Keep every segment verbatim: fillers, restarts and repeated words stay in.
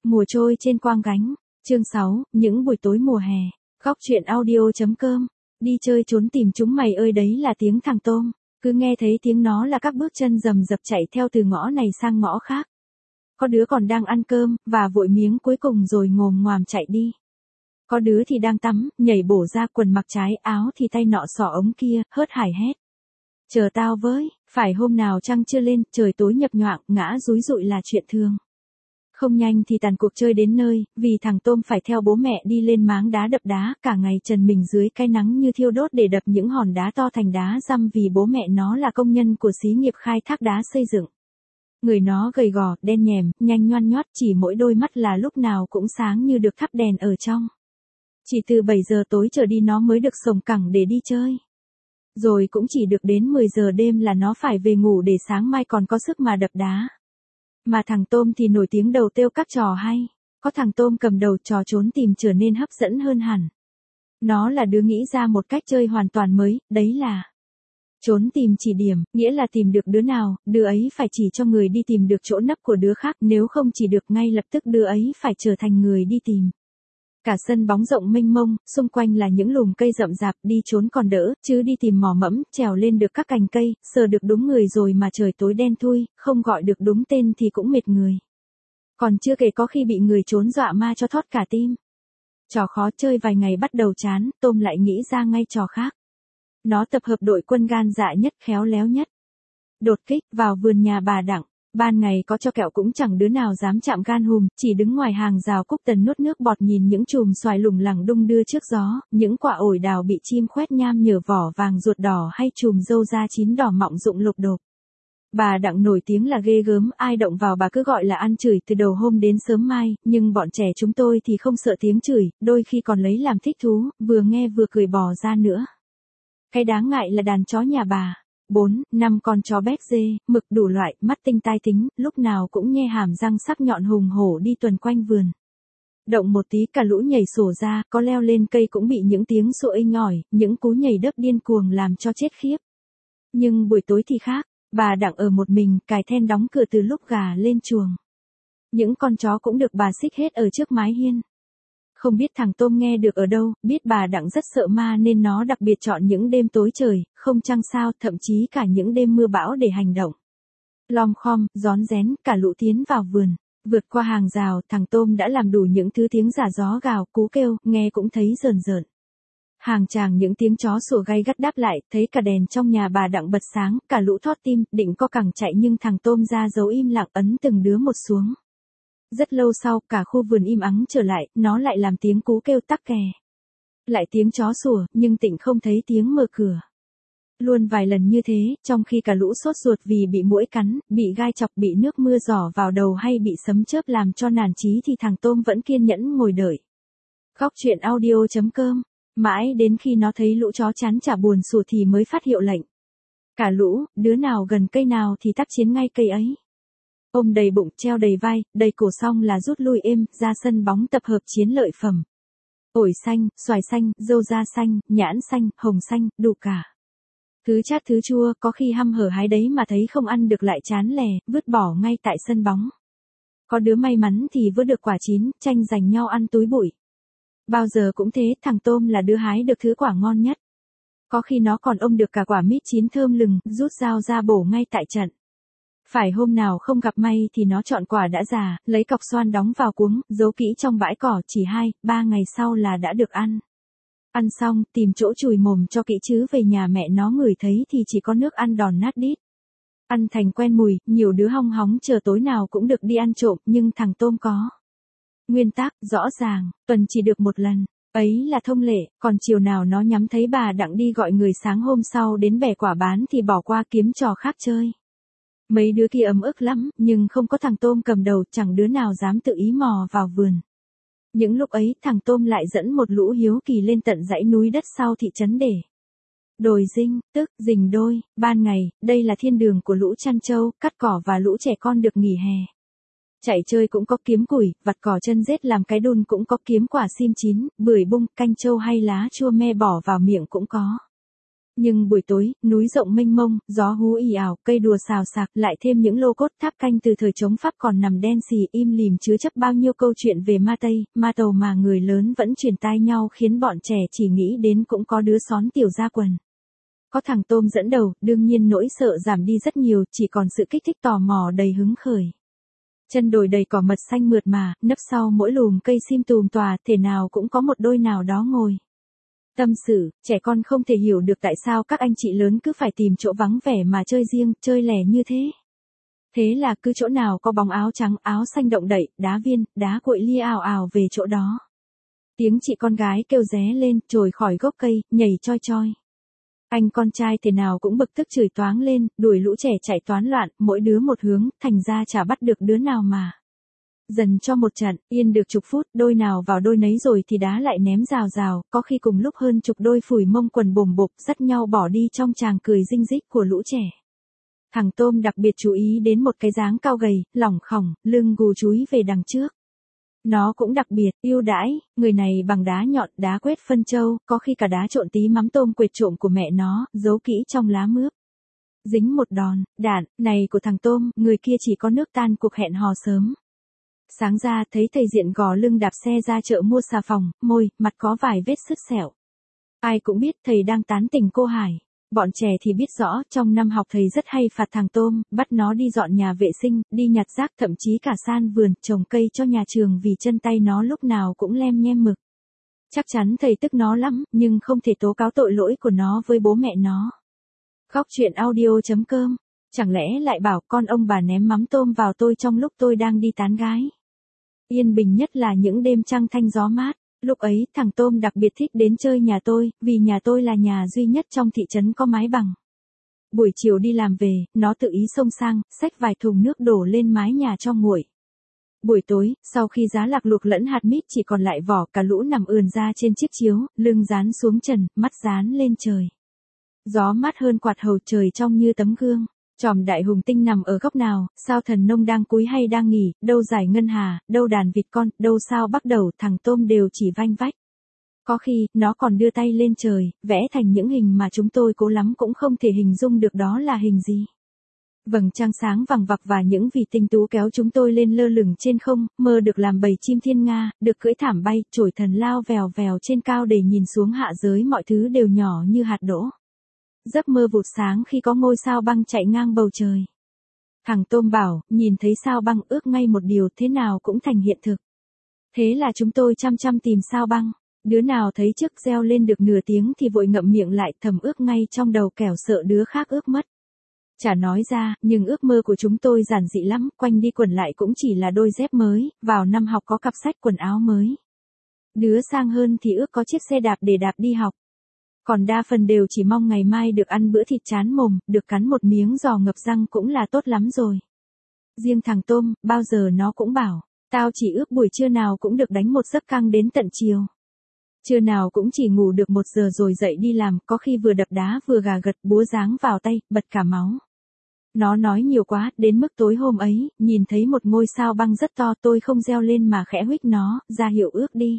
Mùa trôi trên quang gánh. Chương sáu, những buổi tối mùa hè. Góc truyện audio.com. Đi chơi trốn tìm chúng mày ơi, đấy là tiếng thằng Tôm. Cứ nghe thấy tiếng nó là các bước chân rầm rập chạy theo từ ngõ này sang ngõ khác. Có đứa còn đang ăn cơm, và vội miếng cuối cùng rồi ngồm ngoàm chạy đi. Có đứa thì đang tắm, nhảy bổ ra quần mặc trái áo thì tay nọ xỏ ống kia, hớt hải hét. Chờ tao với, phải hôm nào trăng chưa lên, trời tối nhập nhoạng, ngã rúi rụi là chuyện thường. Không nhanh thì tàn cuộc chơi đến nơi, vì thằng Tôm phải theo bố mẹ đi lên máng đá đập đá, cả ngày trần mình dưới cái nắng như thiêu đốt để đập những hòn đá to thành đá dăm, vì bố mẹ nó là công nhân của xí nghiệp khai thác đá xây dựng. Người nó gầy gò, đen nhèm, nhanh nhoăn nhót, chỉ mỗi đôi mắt là lúc nào cũng sáng như được thắp đèn ở trong. Chỉ từ bảy giờ tối trở đi nó mới được sồng cẳng để đi chơi. Rồi cũng chỉ được đến mười giờ đêm là nó phải về ngủ để sáng mai còn có sức mà đập đá. Mà thằng Tôm thì nổi tiếng đầu têu các trò hay. Có thằng Tôm cầm đầu, trò trốn tìm trở nên hấp dẫn hơn hẳn. Nó là đứa nghĩ ra một cách chơi hoàn toàn mới, đấy là trốn tìm chỉ điểm, nghĩa là tìm được đứa nào, đứa ấy phải chỉ cho người đi tìm được chỗ nấp của đứa khác, nếu không chỉ được ngay lập tức đứa ấy phải trở thành người đi tìm. Cả sân bóng rộng mênh mông, xung quanh là những lùm cây rậm rạp, đi trốn còn đỡ, chứ đi tìm mò mẫm, trèo lên được các cành cây, sờ được đúng người rồi mà trời tối đen thui, không gọi được đúng tên thì cũng mệt người. Còn chưa kể có khi bị người trốn dọa ma cho thót cả tim. Trò khó chơi vài ngày bắt đầu chán, Tôm lại nghĩ ra ngay trò khác. Nó tập hợp đội quân gan dạ nhất, khéo léo nhất. Đột kích vào vườn nhà bà Đặng. Ban ngày có cho kẹo cũng chẳng đứa nào dám chạm gan hùm, chỉ đứng ngoài hàng rào Cúc Tần nuốt nước bọt nhìn những chùm xoài lủng lẳng đung đưa trước gió, những quả ổi đào bị chim khoét nham nhở vỏ vàng ruột đỏ hay chùm dâu da chín đỏ mọng rụng lục đột. Bà Đặng nổi tiếng là ghê gớm, ai động vào bà cứ gọi là ăn chửi từ đầu hôm đến sớm mai, nhưng bọn trẻ chúng tôi thì không sợ tiếng chửi, đôi khi còn lấy làm thích thú, vừa nghe vừa cười bò ra nữa. Cái đáng ngại là đàn chó nhà bà. Bốn, năm con chó béc dê, mực đủ loại, mắt tinh tai tính, lúc nào cũng nhe hàm răng sắc nhọn hùng hổ đi tuần quanh vườn. Động một tí cả lũ nhảy sổ ra, có leo lên cây cũng bị những tiếng sủa inh ỏi, những cú nhảy đớp điên cuồng làm cho chết khiếp. Nhưng buổi tối thì khác, bà Đặng ở một mình, cài then đóng cửa từ lúc gà lên chuồng. Những con chó cũng được bà xích hết ở trước mái hiên. Không biết thằng Tôm nghe được ở đâu, biết bà Đặng rất sợ ma nên nó đặc biệt chọn những đêm tối trời, không trăng sao, thậm chí cả những đêm mưa bão để hành động. Lom khom, rón rén, cả lũ tiến vào vườn. Vượt qua hàng rào, thằng Tôm đã làm đủ những thứ tiếng giả gió gào, cú kêu, nghe cũng thấy rờn rợn. Hàng tràng những tiếng chó sủa gay gắt đáp lại, thấy cả đèn trong nhà bà Đặng bật sáng, cả lũ thót tim, định co cẳng chạy nhưng thằng Tôm ra dấu im lặng ấn từng đứa một xuống. Rất lâu sau, cả khu vườn im ắng trở lại, nó lại làm tiếng cú kêu tắc kè. Lại tiếng chó sủa, nhưng Tịnh không thấy tiếng mở cửa. Luôn vài lần như thế, trong khi cả lũ sốt ruột vì bị muỗi cắn, bị gai chọc, bị nước mưa giỏ vào đầu hay bị sấm chớp làm cho nản chí thì thằng Tôm vẫn kiên nhẫn ngồi đợi. Góc truyện audio.com. Mãi đến khi nó thấy lũ chó chán chả buồn sủa thì mới phát hiệu lệnh. Cả lũ, đứa nào gần cây nào thì tác chiến ngay cây ấy. Ôm đầy bụng, treo đầy vai, đầy cổ xong là rút lui êm, ra sân bóng tập hợp chiến lợi phẩm. Ổi xanh, xoài xanh, dâu da xanh, nhãn xanh, hồng xanh, đủ cả. Thứ chát thứ chua, có khi hăm hở hái đấy mà thấy không ăn được lại chán lè, vứt bỏ ngay tại sân bóng. Có đứa may mắn thì vớt được quả chín, tranh giành nhau ăn túi bụi. Bao giờ cũng thế, thằng Tôm là đứa hái được thứ quả ngon nhất. Có khi nó còn ôm được cả quả mít chín thơm lừng, rút dao ra bổ ngay tại trận. Phải hôm nào không gặp may thì nó chọn quả đã già, lấy cọc xoan đóng vào cuống, giấu kỹ trong bãi cỏ, chỉ hai, ba ngày sau là đã được ăn. Ăn xong, tìm chỗ chùi mồm cho kỹ chứ về nhà mẹ nó ngửi thấy thì chỉ có nước ăn đòn nát đít. Ăn thành quen mùi, nhiều đứa hong hóng chờ tối nào cũng được đi ăn trộm, nhưng thằng Tôm có nguyên tắc, rõ ràng, tuần chỉ được một lần. Ấy là thông lệ, còn chiều nào nó nhắm thấy bà Đặng đi gọi người sáng hôm sau đến bẻ quả bán thì bỏ qua kiếm trò khác chơi. Mấy đứa kia ấm ức lắm, nhưng không có thằng Tôm cầm đầu, chẳng đứa nào dám tự ý mò vào vườn. Những lúc ấy, thằng Tôm lại dẫn một lũ hiếu kỳ lên tận dãy núi đất sau thị trấn để đồi dinh, tức rình đôi, ban ngày, đây là thiên đường của lũ chăn trâu, cắt cỏ và lũ trẻ con được nghỉ hè. Chạy chơi cũng có kiếm củi, vặt cỏ chân rết làm cái đun cũng có, kiếm quả sim chín, bưởi bung, canh trâu hay lá chua me bỏ vào miệng cũng có. Nhưng buổi tối, núi rộng mênh mông, gió hú ì ào, cây đùa xào xạc, lại thêm những lô cốt tháp canh từ thời chống Pháp còn nằm đen xì im lìm chứa chấp bao nhiêu câu chuyện về ma Tây, ma Tàu mà người lớn vẫn truyền tai nhau khiến bọn trẻ chỉ nghĩ đến cũng có đứa xón tiểu ra quần. Có thằng Tôm dẫn đầu, đương nhiên nỗi sợ giảm đi rất nhiều, chỉ còn sự kích thích tò mò đầy hứng khởi. Chân đồi đầy cỏ mật xanh mượt mà, nấp sau mỗi lùm cây sim tùm tòa, thể nào cũng có một đôi nào đó ngồi. Tâm sự, trẻ con không thể hiểu được tại sao các anh chị lớn cứ phải tìm chỗ vắng vẻ mà chơi riêng, chơi lẻ như thế. Thế là cứ chỗ nào có bóng áo trắng, áo xanh động đậy, đá viên, đá cuội lia ào ào về chỗ đó. Tiếng chị con gái kêu ré lên, trồi khỏi gốc cây, nhảy choi choi. Anh con trai thế nào cũng bực tức chửi toáng lên, đuổi lũ trẻ chạy toán loạn, mỗi đứa một hướng, thành ra chả bắt được đứa nào mà. Dần cho một trận, yên được chục phút, đôi nào vào đôi nấy rồi thì đá lại ném rào rào, có khi cùng lúc hơn chục đôi phủi mông quần bồm bộp, dắt nhau bỏ đi trong tràng cười rinh rích của lũ trẻ. Thằng Tôm đặc biệt chú ý đến một cái dáng cao gầy, lỏng khỏng, lưng gù chúi về đằng trước. Nó cũng đặc biệt, yêu đãi, người này bằng đá nhọn, đá quét phân châu, có khi cả đá trộn tí mắm tôm quệt trộm của mẹ nó, giấu kỹ trong lá mướp. Dính một đòn, đạn, này của thằng Tôm, người kia chỉ có nước tan cuộc hẹn hò sớm. Sáng ra thấy thầy diện gò lưng đạp xe ra chợ mua xà phòng, môi, mặt có vài vết sứt sẹo. Ai cũng biết thầy đang tán tỉnh cô Hải. Bọn trẻ thì biết rõ, trong năm học thầy rất hay phạt thằng Tôm, bắt nó đi dọn nhà vệ sinh, đi nhặt rác, thậm chí cả san vườn, trồng cây cho nhà trường vì chân tay nó lúc nào cũng lem nhem mực. Chắc chắn thầy tức nó lắm, nhưng không thể tố cáo tội lỗi của nó với bố mẹ nó. Góc truyện audio chấm com. Chẳng lẽ lại bảo con ông bà ném mắm tôm vào tôi trong lúc tôi đang đi tán gái. Yên bình nhất là những đêm trăng thanh gió mát. Lúc ấy, thằng Tôm đặc biệt thích đến chơi nhà tôi, vì nhà tôi là nhà duy nhất trong thị trấn có mái bằng. Buổi chiều đi làm về, nó tự ý xông sang, xách vài thùng nước đổ lên mái nhà cho nguội. Buổi tối, sau khi giá lạc luộc lẫn hạt mít chỉ còn lại vỏ, cả lũ nằm ườn ra trên chiếc chiếu, lưng dán xuống trần, mắt dán lên trời. Gió mát hơn quạt hầu, trời trong như tấm gương. Chòm đại hùng tinh nằm ở góc nào, sao thần nông đang cúi hay đang nghỉ, đâu giải ngân hà, đâu đàn vịt con, đâu sao bắt đầu, thằng Tôm đều chỉ vanh vách. Có khi, nó còn đưa tay lên trời, vẽ thành những hình mà chúng tôi cố lắm cũng không thể hình dung được đó là hình gì. Vầng trăng sáng vằng vặc và những vì tinh tú kéo chúng tôi lên lơ lửng trên không, mơ được làm bầy chim thiên nga, được cưỡi thảm bay, trổi thần lao vèo vèo trên cao để nhìn xuống hạ giới mọi thứ đều nhỏ như hạt đỗ. Giấc mơ vụt sáng khi có ngôi sao băng chạy ngang bầu trời. Thằng Tôm bảo, nhìn thấy sao băng ước ngay một điều thế nào cũng thành hiện thực. Thế là chúng tôi chăm chăm tìm sao băng. Đứa nào thấy trước reo lên được nửa tiếng thì vội ngậm miệng lại thầm ước ngay trong đầu kẻo sợ đứa khác ước mất. Chả nói ra, nhưng ước mơ của chúng tôi giản dị lắm, quanh đi quẩn lại cũng chỉ là đôi dép mới, vào năm học có cặp sách quần áo mới. Đứa sang hơn thì ước có chiếc xe đạp để đạp đi học. Còn đa phần đều chỉ mong ngày mai được ăn bữa thịt chán mồm, được cắn một miếng giò ngập răng cũng là tốt lắm rồi. Riêng thằng Tôm, bao giờ nó cũng bảo, tao chỉ ước buổi trưa nào cũng được đánh một giấc căng đến tận chiều. Trưa nào cũng chỉ ngủ được một giờ rồi dậy đi làm, có khi vừa đập đá vừa gà gật, búa giáng vào tay, bật cả máu. Nó nói nhiều quá, đến mức tối hôm ấy, nhìn thấy một ngôi sao băng rất to, tôi không reo lên mà khẽ huých nó, ra hiệu ước đi.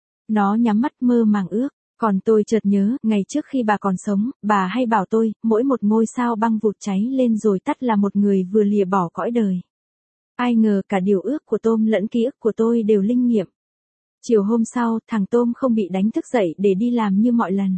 Nó nhắm mắt mơ màng ước. Còn tôi chợt nhớ, ngày trước khi bà còn sống, bà hay bảo tôi, mỗi một ngôi sao băng vụt cháy lên rồi tắt là một người vừa lìa bỏ cõi đời. Ai ngờ cả điều ước của Tôm lẫn ký ức của tôi đều linh nghiệm. Chiều hôm sau, thằng Tôm không bị đánh thức dậy để đi làm như mọi lần.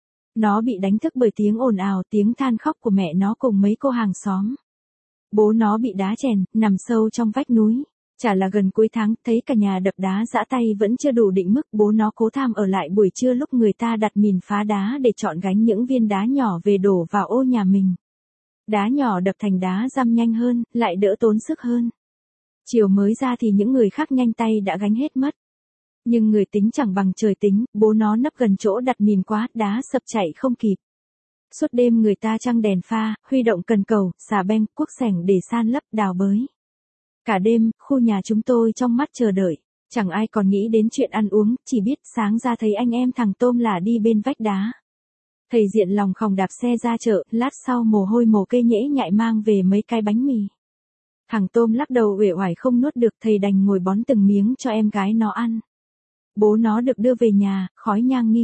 Nó bị đánh thức bởi tiếng ồn ào, tiếng than khóc của mẹ nó cùng mấy cô hàng xóm. Bố nó bị đá chèn, nằm sâu trong vách núi. Chả là gần cuối tháng, thấy cả nhà đập đá giã tay vẫn chưa đủ định mức, bố nó cố tham ở lại buổi trưa lúc người ta đặt mìn phá đá để chọn gánh những viên đá nhỏ về đổ vào ô nhà mình. Đá nhỏ đập thành đá răm nhanh hơn, lại đỡ tốn sức hơn. Chiều mới ra thì những người khác nhanh tay đã gánh hết mất. Nhưng người tính chẳng bằng trời tính, bố nó nấp gần chỗ đặt mìn quá, đá sập chạy không kịp. Suốt đêm người ta trăng đèn pha, huy động cần cầu, xà beng, cuốc sẻng để san lấp, đào bới. Cả đêm, khu nhà chúng tôi trong mắt chờ đợi, chẳng ai còn nghĩ đến chuyện ăn uống, chỉ biết sáng ra thấy anh em thằng Tôm là đi bên vách đá. Thầy diện lòng khòng đạp xe ra chợ, lát sau mồ hôi mồ kê nhễ nhại mang về mấy cái bánh mì. Thằng Tôm lắc đầu uể oải không nuốt được, thầy đành ngồi bón từng miếng cho em gái nó ăn. Bố nó được đưa về nhà, khói nhang nghi ngút,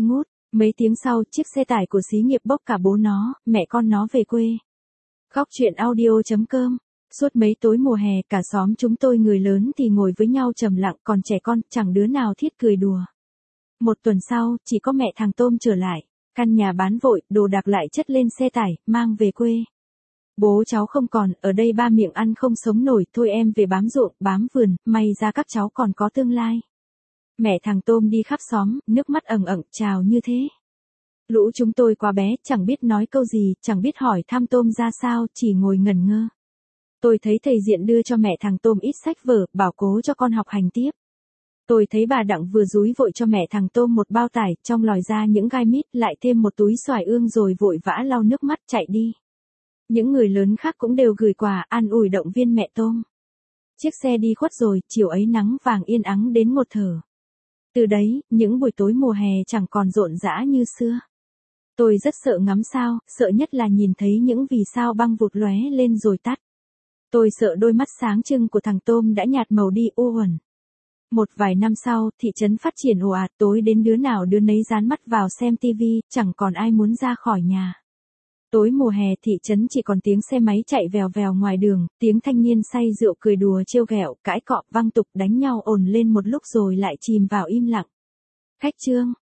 Mấy tiếng sau, chiếc xe tải của xí nghiệp bốc cả bố nó, mẹ con nó về quê. Góc truyện audio.com. Suốt mấy tối mùa hè, cả xóm chúng tôi người lớn thì ngồi với nhau trầm lặng, còn trẻ con, chẳng đứa nào thiết cười đùa. Một tuần sau, chỉ có mẹ thằng Tôm trở lại. Căn nhà bán vội, đồ đạc lại chất lên xe tải, mang về quê. Bố cháu không còn, ở đây ba miệng ăn không sống nổi, thôi em về bám ruộng, bám vườn, may ra các cháu còn có tương lai. Mẹ thằng Tôm đi khắp xóm, nước mắt ẩn ẩn, chào như thế. Lũ chúng tôi quá bé, chẳng biết nói câu gì, chẳng biết hỏi thăm Tôm ra sao, chỉ ngồi ngẩn ngơ. Tôi thấy thầy Diện đưa cho mẹ thằng Tôm ít sách vở, bảo cố cho con học hành tiếp. Tôi thấy bà Đặng vừa dúi vội cho mẹ thằng Tôm một bao tải, trong lòi ra những gai mít, lại thêm một túi xoài ương rồi vội vã lau nước mắt chạy đi. Những người lớn khác cũng đều gửi quà, an ủi động viên mẹ Tôm. Chiếc xe đi khuất rồi, chiều ấy nắng vàng yên ắng đến ngột thở. Từ đấy, những buổi tối mùa hè chẳng còn rộn rã như xưa. Tôi rất sợ ngắm sao, sợ nhất là nhìn thấy những vì sao băng vụt lóe lên rồi tắt. Tôi sợ đôi mắt sáng trưng của thằng Tôm đã nhạt màu đi u uẩn. Một vài năm sau, thị trấn phát triển ồ ạt, tối đến đứa nào đứa nấy dán mắt vào xem tivi, chẳng còn ai muốn ra khỏi nhà. Tối mùa hè thị trấn chỉ còn tiếng xe máy chạy vèo vèo ngoài đường, tiếng thanh niên say rượu cười đùa trêu ghẹo, cãi cọ văng tục đánh nhau ồn lên một lúc rồi lại chìm vào im lặng. Khách trương.